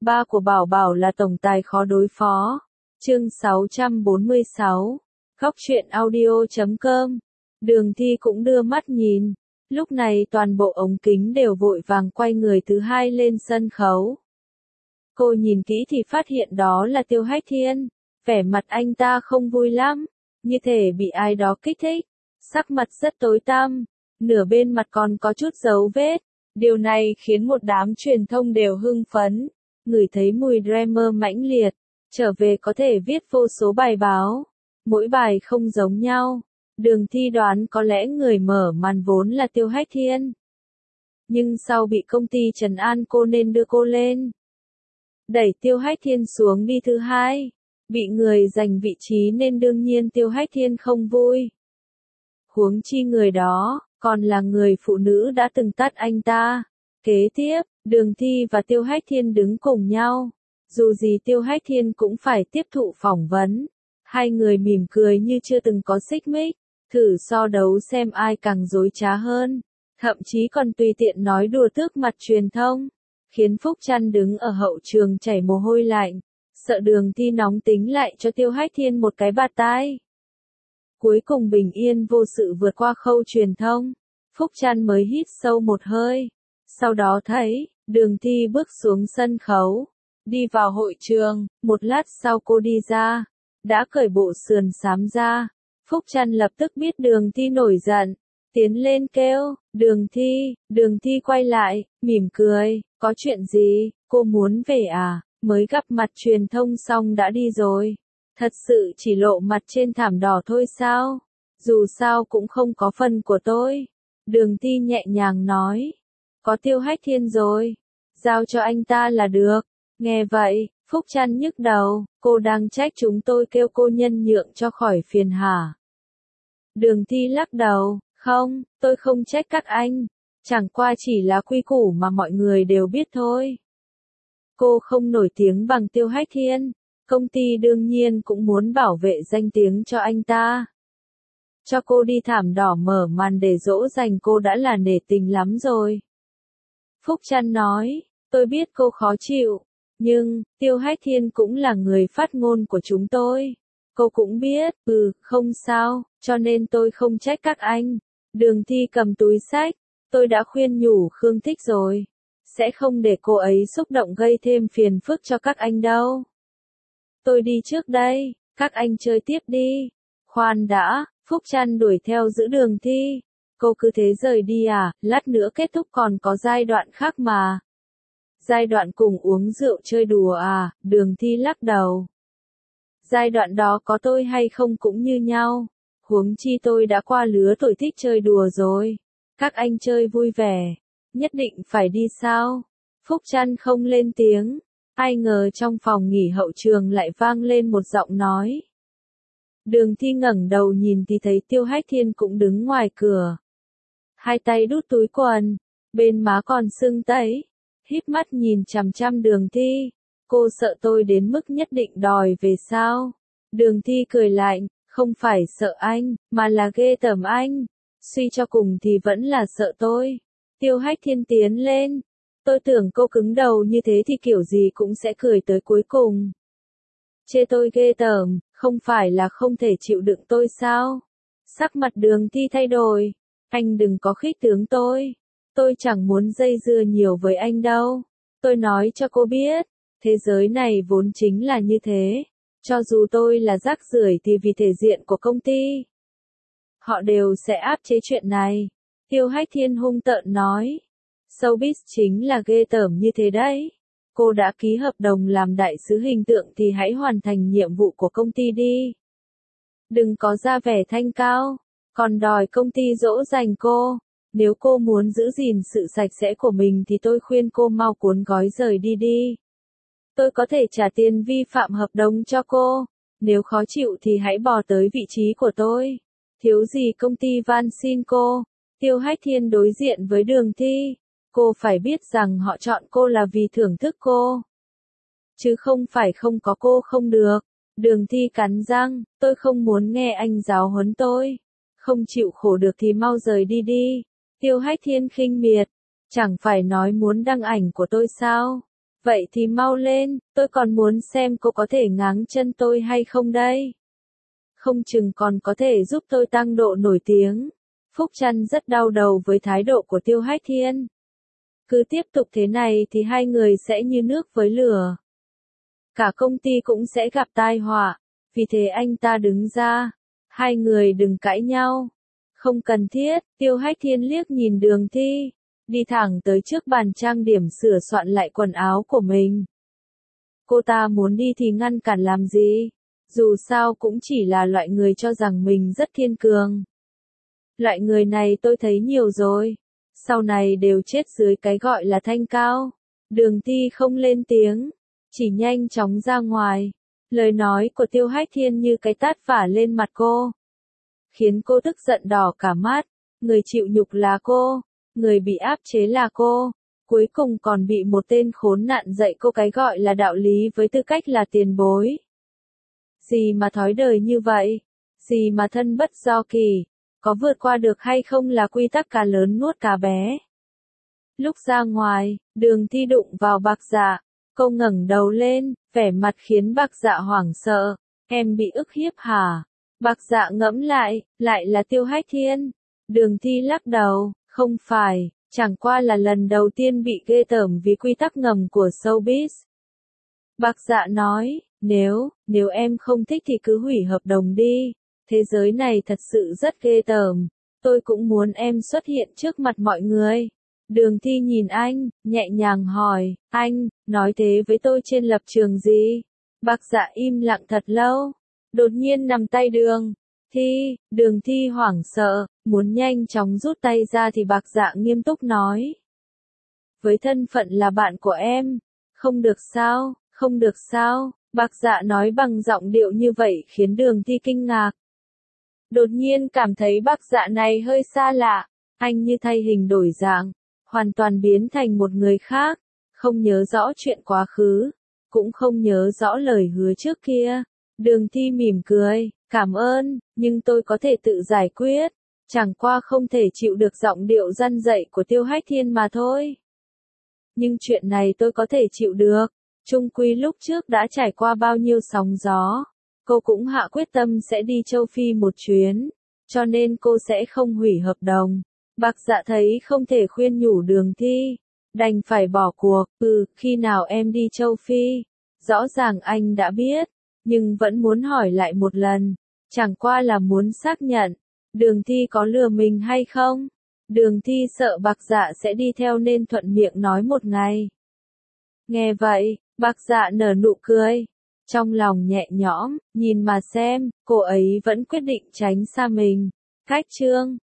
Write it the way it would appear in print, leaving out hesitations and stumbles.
Ba của Bảo Bảo là tổng tài khó đối phó. Chương 646. Góc truyện audio.com. Đường Thi cũng đưa mắt nhìn. Lúc này toàn bộ ống kính đều vội vàng quay người thứ hai lên sân khấu. Cô nhìn kỹ thì phát hiện đó là Tiêu Hách Thiên. Vẻ mặt anh ta không vui lắm, như thể bị ai đó kích thích. Sắc mặt rất tối tăm, nửa bên mặt còn có chút dấu vết. Điều này khiến một đám truyền thông đều hưng phấn, ngửi thấy mùi drama mãnh liệt. Trở về có thể viết vô số bài báo, mỗi bài không giống nhau. Đường Thi đoán có lẽ người mở màn vốn là Tiêu Hách Thiên. Nhưng sau bị công ty trấn an cô nên đưa cô lên. Đẩy Tiêu Hách Thiên xuống đi thứ hai. Bị người giành vị trí nên đương nhiên Tiêu Hách Thiên không vui. Huống chi người đó, còn là người phụ nữ đã từng tát anh ta. Kế tiếp, Đường Thi và Tiêu Hách Thiên đứng cùng nhau. Dù gì Tiêu Hách Thiên cũng phải tiếp thụ phỏng vấn. Hai người mỉm cười như chưa từng có xích mích, thử so đấu xem ai càng dối trá hơn. Thậm chí còn tùy tiện nói đùa tước mặt truyền thông, khiến Phúc Trăn đứng ở hậu trường chảy mồ hôi lạnh, sợ Đường Thi nóng tính lại cho Tiêu Hách Thiên một cái bạt tai. Cuối cùng bình yên vô sự vượt qua khâu truyền thông, Phúc Trăn mới hít sâu một hơi. Sau đó thấy, Đường Thi bước xuống sân khấu, đi vào hội trường, một lát sau cô đi ra, đã cởi bộ sườn xám ra. Phúc Trăn lập tức biết Đường Thi nổi giận, tiến lên kêu, Đường Thi quay lại, mỉm cười, có chuyện gì, cô muốn về à, mới gặp mặt truyền thông xong đã đi rồi. Thật sự chỉ lộ mặt trên thảm đỏ thôi sao, dù sao cũng không có phần của tôi. Đường Thi nhẹ nhàng nói, có Tiêu Hách Thiên rồi, giao cho anh ta là được. Nghe vậy, Phúc Trăn nhức đầu, cô đang trách chúng tôi kêu cô nhân nhượng cho khỏi phiền hả? Đường Thi lắc đầu, không, tôi không trách các anh, chẳng qua chỉ là quy củ mà mọi người đều biết thôi. Cô không nổi tiếng bằng Tiêu Hách Thiên, công ty đương nhiên cũng muốn bảo vệ danh tiếng cho anh ta. Cho cô đi thảm đỏ mở màn để dỗ dành cô đã là nể tình lắm rồi. Phúc Trăn nói, tôi biết cô khó chịu, nhưng, Tiêu Hách Thiên cũng là người phát ngôn của chúng tôi. Cô cũng biết, không sao, cho nên tôi không trách các anh. Đường Thi cầm túi xách, tôi đã khuyên nhủ Khương Thích rồi. Sẽ không để cô ấy xúc động gây thêm phiền phức cho các anh đâu. Tôi đi trước đây, các anh chơi tiếp đi. Khoan đã, Phúc Trăn đuổi theo giữ Đường Thi. Cô cứ thế rời đi à, lát nữa kết thúc còn có giai đoạn khác mà. Giai đoạn cùng uống rượu chơi đùa à, Đường Thi lắc đầu. Giai đoạn đó có tôi hay không cũng như nhau. Huống chi tôi đã qua lứa tuổi thích chơi đùa rồi. Các anh chơi vui vẻ. Nhất định phải đi sao? Phúc Trăn không lên tiếng. Ai ngờ trong phòng nghỉ hậu trường lại vang lên một giọng nói. Đường Thi ngẩng đầu nhìn thì thấy Tiêu Hách Thiên cũng đứng ngoài cửa. Hai tay đút túi quần, bên má còn sưng tấy, híp mắt nhìn chằm chằm Đường Thi. Cô sợ tôi đến mức nhất định đòi về sao? Đường Thi cười lạnh, không phải sợ anh, mà là ghê tởm anh. Suy cho cùng thì vẫn là sợ tôi. Tiêu Hách Thiên tiến lên. Tôi tưởng cô cứng đầu như thế thì kiểu gì cũng sẽ cười tới cuối cùng. Chê tôi ghê tởm, không phải là không thể chịu đựng tôi sao? Sắc mặt Đường Thi thay đổi. Anh đừng có khích tướng tôi. Tôi chẳng muốn dây dưa nhiều với anh đâu. Tôi nói cho cô biết, thế giới này vốn chính là như thế. Cho dù tôi là rác rưởi thì vì thể diện của công ty, họ đều sẽ áp chế chuyện này. Tiêu Hách Thiên hung tợn nói. Showbiz chính là ghê tởm như thế đấy. Cô đã ký hợp đồng làm đại sứ hình tượng thì hãy hoàn thành nhiệm vụ của công ty đi. Đừng có ra vẻ thanh cao, còn đòi công ty dỗ dành cô. Nếu cô muốn giữ gìn sự sạch sẽ của mình thì tôi khuyên cô mau cuốn gói rời đi đi. Tôi có thể trả tiền vi phạm hợp đồng cho cô. Nếu khó chịu thì hãy bỏ tới vị trí của tôi. Thiếu gì công ty van xin cô. Tiêu Hách Thiên đối diện với Đường Thi. Cô phải biết rằng họ chọn cô là vì thưởng thức cô, chứ không phải không có cô không được. Đường Thi cắn răng, tôi không muốn nghe anh giáo huấn tôi. Không chịu khổ được thì mau rời đi đi. Tiêu Hách Thiên khinh miệt, chẳng phải nói muốn đăng ảnh của tôi sao? Vậy thì mau lên, tôi còn muốn xem cô có thể ngáng chân tôi hay không đây. Không chừng còn có thể giúp tôi tăng độ nổi tiếng. Phúc Trăn rất đau đầu với thái độ của Tiêu Hách Thiên. Cứ tiếp tục thế này thì hai người sẽ như nước với lửa. Cả công ty cũng sẽ gặp tai họa. Vì thế anh ta đứng ra. Hai người đừng cãi nhau. Không cần thiết, Tiêu Hách Thiên liếc nhìn Đường Thi. Đi thẳng tới trước bàn trang điểm sửa soạn lại quần áo của mình. Cô ta muốn đi thì ngăn cản làm gì? Dù sao cũng chỉ là loại người cho rằng mình rất kiên cường. Loại người này tôi thấy nhiều rồi. Sau này đều chết dưới cái gọi là thanh cao. Đường Thi không lên tiếng. Chỉ nhanh chóng ra ngoài. Lời nói của Tiêu Hách Thiên như cái tát vả lên mặt cô. Khiến cô tức giận đỏ cả mắt. Người chịu nhục là cô. Người bị áp chế là cô. Cuối cùng còn bị một tên khốn nạn dạy cô cái gọi là đạo lý với tư cách là tiền bối. Gì mà thói đời như vậy? Gì mà thân bất do kỳ? Có vượt qua được hay không là quy tắc cá lớn nuốt cá bé. Lúc ra ngoài, Đường Thi đụng vào Bạc Dạ. Cô ngẩng đầu lên, vẻ mặt khiến Bạc Dạ hoảng sợ. Em bị ức hiếp hả? Bạc Dạ ngẫm lại là Tiêu Hách Thiên. Đường Thi lắc đầu, không phải, chẳng qua là lần đầu tiên bị ghê tởm vì quy tắc ngầm của showbiz. Bạc Dạ nói, nếu em không thích thì cứ hủy hợp đồng đi. Thế giới này thật sự rất ghê tởm. Tôi cũng muốn em xuất hiện trước mặt mọi người. Đường Thi nhìn anh, nhẹ nhàng hỏi, anh, nói thế với tôi trên lập trường gì? Bạc Dạ im lặng thật lâu. Đột nhiên nắm tay Đường Thi hoảng sợ, muốn nhanh chóng rút tay ra thì Bạc Dạ nghiêm túc nói. Với thân phận là bạn của em, không được sao, Bạc Dạ nói bằng giọng điệu như vậy khiến Đường Thi kinh ngạc. Đột nhiên cảm thấy Bạc Dạ này hơi xa lạ, anh như thay hình đổi dạng, hoàn toàn biến thành một người khác, không nhớ rõ chuyện quá khứ, cũng không nhớ rõ lời hứa trước kia. Đường Thi mỉm cười, cảm ơn, nhưng tôi có thể tự giải quyết, chẳng qua không thể chịu được giọng điệu răn dạy của Tiêu Hách Thiên mà thôi. Nhưng chuyện này tôi có thể chịu được, chung quy lúc trước đã trải qua bao nhiêu sóng gió, cô cũng hạ quyết tâm sẽ đi châu Phi một chuyến, cho nên cô sẽ không hủy hợp đồng. Bạc Dạ thấy không thể khuyên nhủ Đường Thi, đành phải bỏ cuộc, khi nào em đi châu Phi? Rõ ràng anh đã biết, nhưng vẫn muốn hỏi lại một lần, chẳng qua là muốn xác nhận, Đường Thi có lừa mình hay không? Đường Thi sợ Bạc Dạ sẽ đi theo nên thuận miệng nói một ngày. Nghe vậy, Bạc Dạ nở nụ cười. Trong lòng nhẹ nhõm, nhìn mà xem, cô ấy vẫn quyết định tránh xa mình. Cách chương